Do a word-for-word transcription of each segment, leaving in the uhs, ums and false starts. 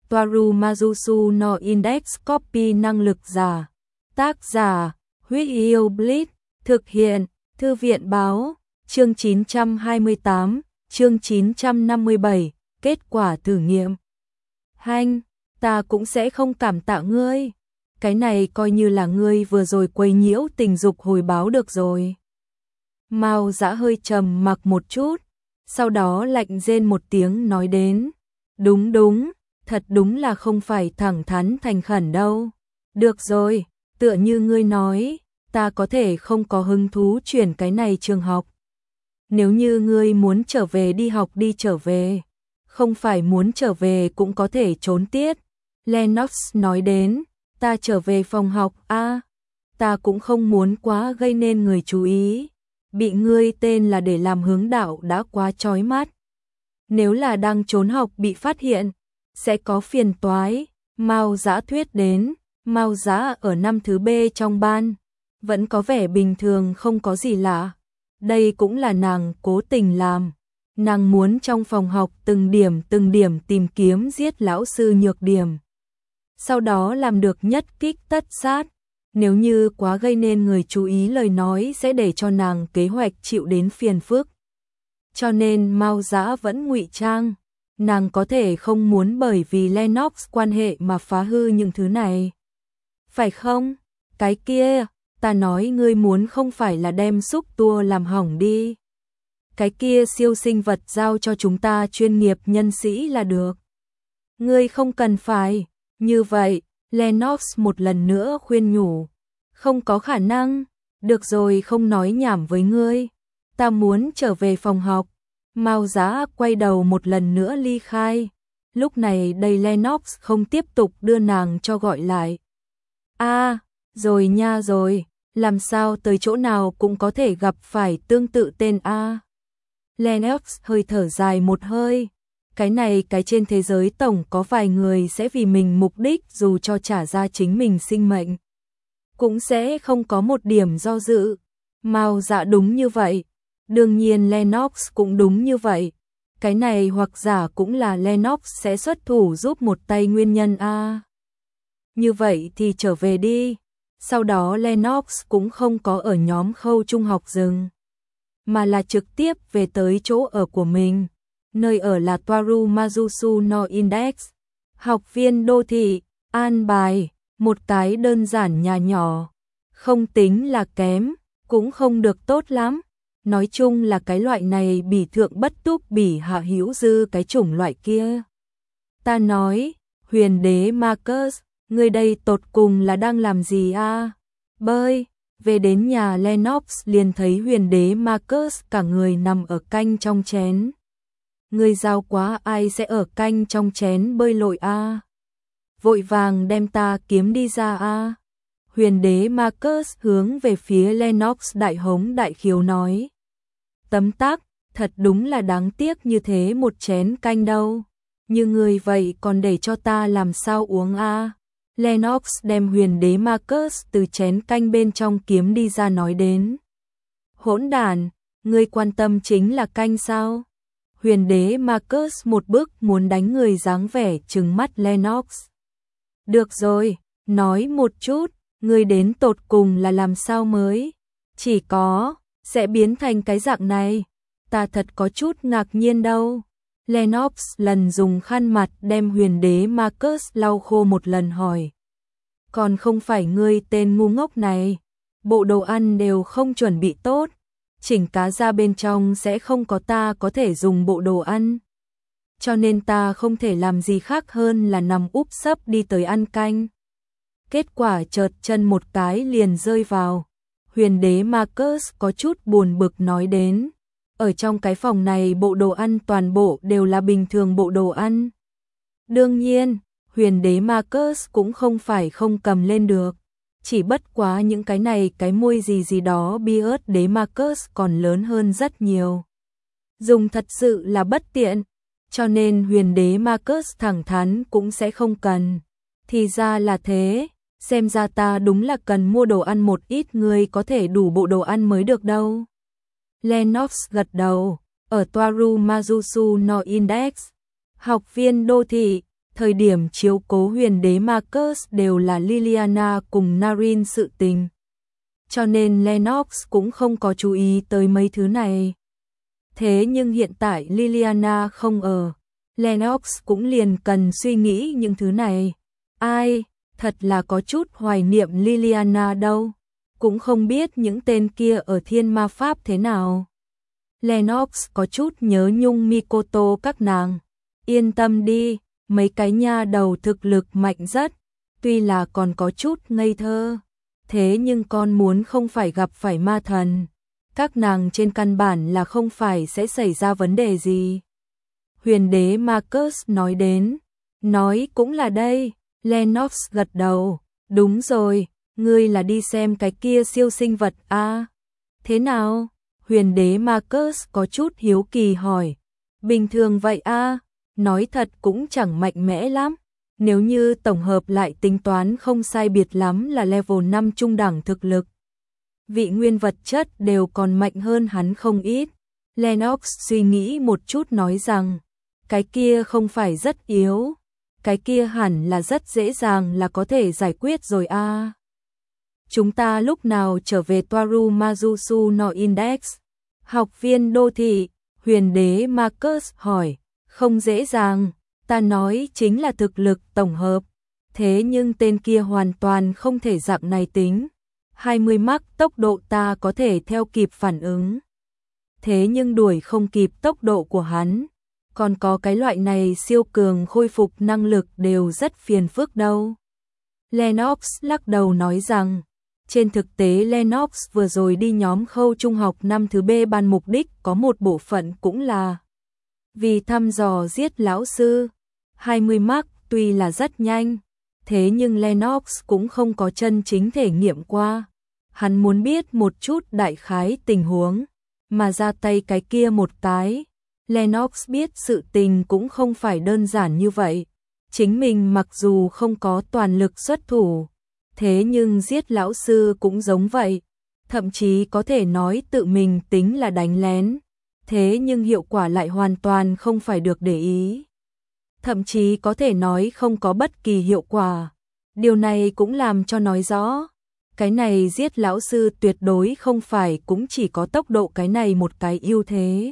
Toaru Mazusu no Index Copy năng lực giả. Tác giả, Huyết Yêu Blitz. Thực hiện, Thư viện báo. Chương chín trăm hai mươi tám, chương chín trăm năm mươi bảy, kết quả thử nghiệm. Hanh, ta cũng sẽ không cảm tạ ngươi. Cái này coi như là ngươi vừa rồi quấy nhiễu tình dục hồi báo được rồi. Mao Dã hơi trầm mặc một chút, sau đó lạnh rên một tiếng nói đến. Đúng đúng, thật đúng là không phải thẳng thắn thành khẩn đâu. Được rồi, tựa như ngươi nói, ta có thể không có hứng thú chuyển cái này trường học. Nếu như ngươi muốn trở về đi học đi trở về, không phải muốn trở về cũng có thể trốn tiết. Lennox nói đến, ta trở về phòng học a, à, ta cũng không muốn quá gây nên người chú ý. Bị ngươi tên là để làm hướng đạo đã quá chói mắt. Nếu là đang trốn học bị phát hiện, sẽ có phiền toái. Mao Dã thuyết đến, Mao Dã ở năm thứ B trong ban, vẫn có vẻ bình thường không có gì lạ. Đây cũng là nàng cố tình làm. Nàng muốn trong phòng học từng điểm từng điểm tìm kiếm giết lão sư nhược điểm. Sau đó làm được nhất kích tất sát. Nếu như quá gây nên người chú ý lời nói sẽ để cho nàng kế hoạch chịu đến phiền phức. Cho nên Mao Dã vẫn ngụy trang. Nàng có thể không muốn bởi vì Lennox quan hệ mà phá hư những thứ này. Phải không? Cái kia, ta nói ngươi muốn không phải là đem xúc tua làm hỏng đi. Cái kia siêu sinh vật giao cho chúng ta chuyên nghiệp nhân sĩ là được. Ngươi không cần phải. Như vậy, Lennox một lần nữa khuyên nhủ. Không có khả năng. Được rồi, không nói nhảm với ngươi. Ta muốn trở về phòng học. Mao Dã quay đầu một lần nữa ly khai. Lúc này đây Lennox không tiếp tục đưa nàng cho gọi lại. A, à, rồi nha rồi, làm sao tới chỗ nào cũng có thể gặp phải tương tự tên A. Lennox hơi thở dài một hơi. Cái này cái trên thế giới tổng có vài người sẽ vì mình mục đích dù cho trả ra chính mình sinh mệnh. Cũng sẽ không có một điểm do dự. Mao Dã đúng như vậy. Đương nhiên Lennox cũng đúng như vậy. Cái này hoặc giả cũng là Lennox sẽ xuất thủ giúp một tay nguyên nhân A. Như vậy thì trở về đi. Sau đó Lennox cũng không có ở nhóm Khâu trung học dừng, mà là trực tiếp về tới chỗ ở của mình. Nơi ở là Toaru Mazusu no Index. Học viên đô thị, an bài, một cái đơn giản nhà nhỏ. Không tính là kém, cũng không được tốt lắm. Nói chung là cái loại này bỉ thượng bất túc bỉ hạ hữu dư cái chủng loại kia. Ta nói, huyền đế Marcus, người đây tột cùng là đang làm gì a? À? Bơi, về đến nhà Lennox liền thấy huyền đế Marcus cả người nằm ở canh trong chén. Người giàu quá, ai sẽ ở canh trong chén bơi lội a? À? Vội vàng đem ta kiếm đi ra a. À? Huyền đế Marcus hướng về phía Lennox đại hống đại khiếu nói. Tấm tắc, thật đúng là đáng tiếc như thế một chén canh đâu. Như người vậy còn để cho ta làm sao uống a? À? Lennox đem huyền đế Marcus từ chén canh bên trong kiếm đi ra nói đến. Hỗn đản, ngươi quan tâm chính là canh sao? Huyền đế Marcus một bước muốn đánh người dáng vẻ trừng mắt Lennox. Được rồi, nói một chút, ngươi đến tột cùng là làm sao mới? Chỉ có, sẽ biến thành cái dạng này. Ta thật có chút ngạc nhiên đâu. Lennox lần dùng khăn mặt đem huyền đế Marcus lau khô một lần hỏi. Còn không phải ngươi tên ngu ngốc này. Bộ đồ ăn đều không chuẩn bị tốt. Chỉnh cá ra bên trong sẽ không có ta có thể dùng bộ đồ ăn. Cho nên ta không thể làm gì khác hơn là nằm úp sấp đi tới ăn canh. Kết quả chợt chân một cái liền rơi vào. Huyền đế Marcus có chút buồn bực nói đến. Ở trong cái phòng này bộ đồ ăn toàn bộ đều là bình thường bộ đồ ăn. Đương nhiên, huyền đế Marcus cũng không phải không cầm lên được. Chỉ bất quá những cái này cái môi gì gì đó bi ớt đế Marcus còn lớn hơn rất nhiều. Dùng thật sự là bất tiện. Cho nên huyền đế Marcus thẳng thắn cũng sẽ không cần. Thì ra là thế. Xem ra ta đúng là cần mua đồ ăn một ít, người có thể đủ bộ đồ ăn mới được đâu. Lennox gật đầu, ở Toaru Mazusu no Index. Học viên đô thị, Thời điểm chiếu cố huyền đế Marcus đều là Liliana cùng Narin sự tình. Cho nên Lennox cũng không có chú ý tới mấy thứ này. Thế nhưng hiện tại Liliana không ở, Lennox cũng liền cần suy nghĩ những thứ này. Ai, thật là có chút hoài niệm Liliana đâu, cũng không biết những tên kia ở thiên ma pháp thế nào. Lennox có chút nhớ nhung Mikoto các nàng. Yên tâm đi, mấy cái nha đầu thực lực mạnh rất, tuy là còn có chút ngây thơ. Thế nhưng con muốn không phải gặp phải ma thần. Các nàng trên căn bản là không phải sẽ xảy ra vấn đề gì. Huyền đế Marcus nói đến. Nói cũng là đây, Lennox gật đầu. Đúng rồi, ngươi là đi xem cái kia siêu sinh vật à? Thế nào? Huyền đế Marcus có chút hiếu kỳ hỏi. Bình thường vậy à? Nói thật cũng chẳng mạnh mẽ lắm. Nếu như tổng hợp lại tính toán không sai biệt lắm là level năm trung đẳng thực lực. Vị nguyên vật chất đều còn mạnh hơn hắn không ít. Lennox suy nghĩ một chút nói rằng, cái kia không phải rất yếu, cái kia hẳn là rất dễ dàng là có thể giải quyết rồi a. À. Chúng ta lúc nào trở về Toaru Majusu no Index? Học viên đô thị, huyền đế Marcus hỏi, không dễ dàng. Ta nói chính là thực lực tổng hợp, thế nhưng tên kia hoàn toàn không thể dạng này tính. hai mươi mắc tốc độ ta có thể theo kịp phản ứng. Thế nhưng đuổi không kịp tốc độ của hắn. Còn có cái loại này siêu cường khôi phục năng lực đều rất phiền phức đâu. Lennox lắc đầu nói rằng, trên thực tế Lennox vừa rồi đi nhóm khâu trung học năm thứ B ban mục đích có một bộ phận cũng là vì thăm dò giết lão sư. hai mươi mắc tuy là rất nhanh, thế nhưng Lennox cũng không có chân chính thể nghiệm qua. Hắn muốn biết một chút đại khái tình huống, mà ra tay cái kia một cái. Lennox biết sự tình cũng không phải đơn giản như vậy. Chính mình mặc dù không có toàn lực xuất thủ, thế nhưng giết lão sư cũng giống vậy. Thậm chí có thể nói tự mình tính là đánh lén, thế nhưng hiệu quả lại hoàn toàn không phải được để ý. Thậm chí có thể nói không có bất kỳ hiệu quả. Điều này cũng làm cho nói rõ, cái này giết lão sư tuyệt đối không phải cũng chỉ có tốc độ cái này một cái ưu thế.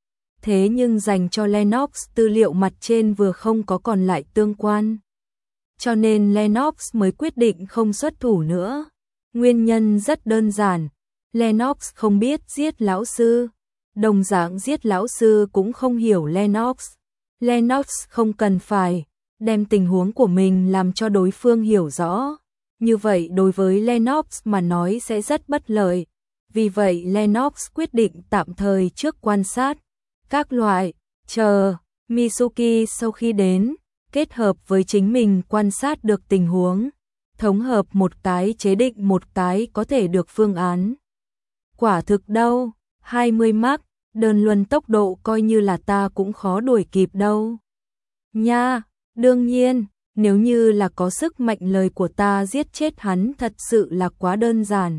Thế nhưng dành cho Lennox tư liệu mặt trên vừa không có còn lại tương quan. Cho nên Lennox mới quyết định không xuất thủ nữa. Nguyên nhân rất đơn giản, Lennox không biết giết lão sư, đồng dạng giết lão sư cũng không hiểu Lennox. Lennox không cần phải đem tình huống của mình làm cho đối phương hiểu rõ. Như vậy đối với Lennox mà nói sẽ rất bất lợi. Vì vậy Lennox quyết định tạm thời trước quan sát các loại, chờ Mitsuki sau khi đến, kết hợp với chính mình quan sát được tình huống, thống hợp một cái chế định một cái có thể được phương án. Quả thực đâu, hai mươi mắc, đơn luân tốc độ coi như là ta cũng khó đuổi kịp đâu. Nha, đương nhiên, nếu như là có sức mạnh lời của ta giết chết hắn thật sự là quá đơn giản.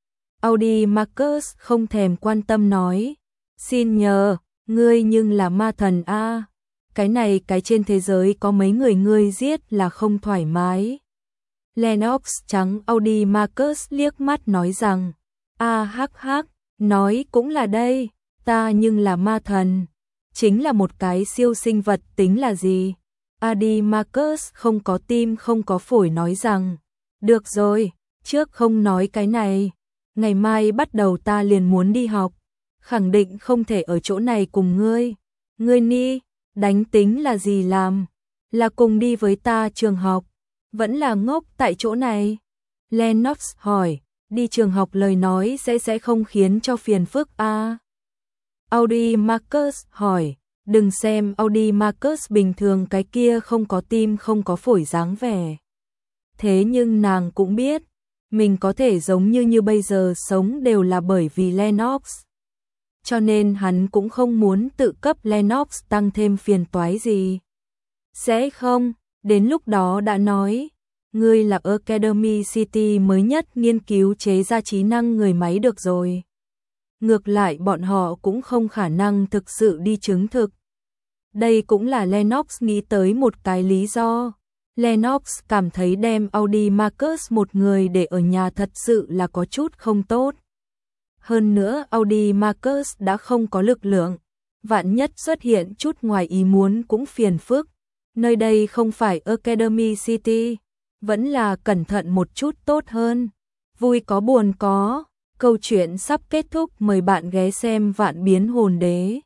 Audi Marcus không thèm quan tâm nói, xin nhờ, ngươi nhưng là ma thần a, cái này cái trên thế giới có mấy người ngươi giết là không thoải mái. Lennox trắng Audi Marcus liếc mắt nói rằng, a hắc hắc, nói cũng là đây, ta nhưng là ma thần, chính là một cái siêu sinh vật tính là gì. Audi Marcus không có tim không có phổi nói rằng, được rồi, trước không nói cái này, ngày mai bắt đầu ta liền muốn đi học, khẳng định không thể ở chỗ này cùng ngươi. Ngươi ni, đánh tính là gì làm, là cùng đi với ta trường học, vẫn là ngốc tại chỗ này. Lennox hỏi, đi trường học lời nói sẽ sẽ không khiến cho phiền phức a? À? Audi Marcus hỏi, đừng xem Audi Marcus bình thường cái kia không có tim không có phổi dáng vẻ. Thế nhưng nàng cũng biết, mình có thể giống như như bây giờ sống đều là bởi vì Lennox. Cho nên hắn cũng không muốn tự cấp Lennox tăng thêm phiền toái gì. Sẽ không, đến lúc đó đã nói, ngươi là Academy City mới nhất nghiên cứu chế ra trí năng người máy được rồi. Ngược lại bọn họ cũng không khả năng thực sự đi chứng thực. Đây cũng là Lennox nghĩ tới một cái lý do. Lennox cảm thấy đem Audi Marcus một người để ở nhà thật sự là có chút không tốt. Hơn nữa Audi Marcus đã không có lực lượng, vạn nhất xuất hiện chút ngoài ý muốn cũng phiền phức. Nơi đây không phải Academy City, vẫn là cẩn thận một chút tốt hơn. Vui có buồn có, câu chuyện sắp kết thúc, mời bạn ghé xem Vạn Biến Hồn Đế.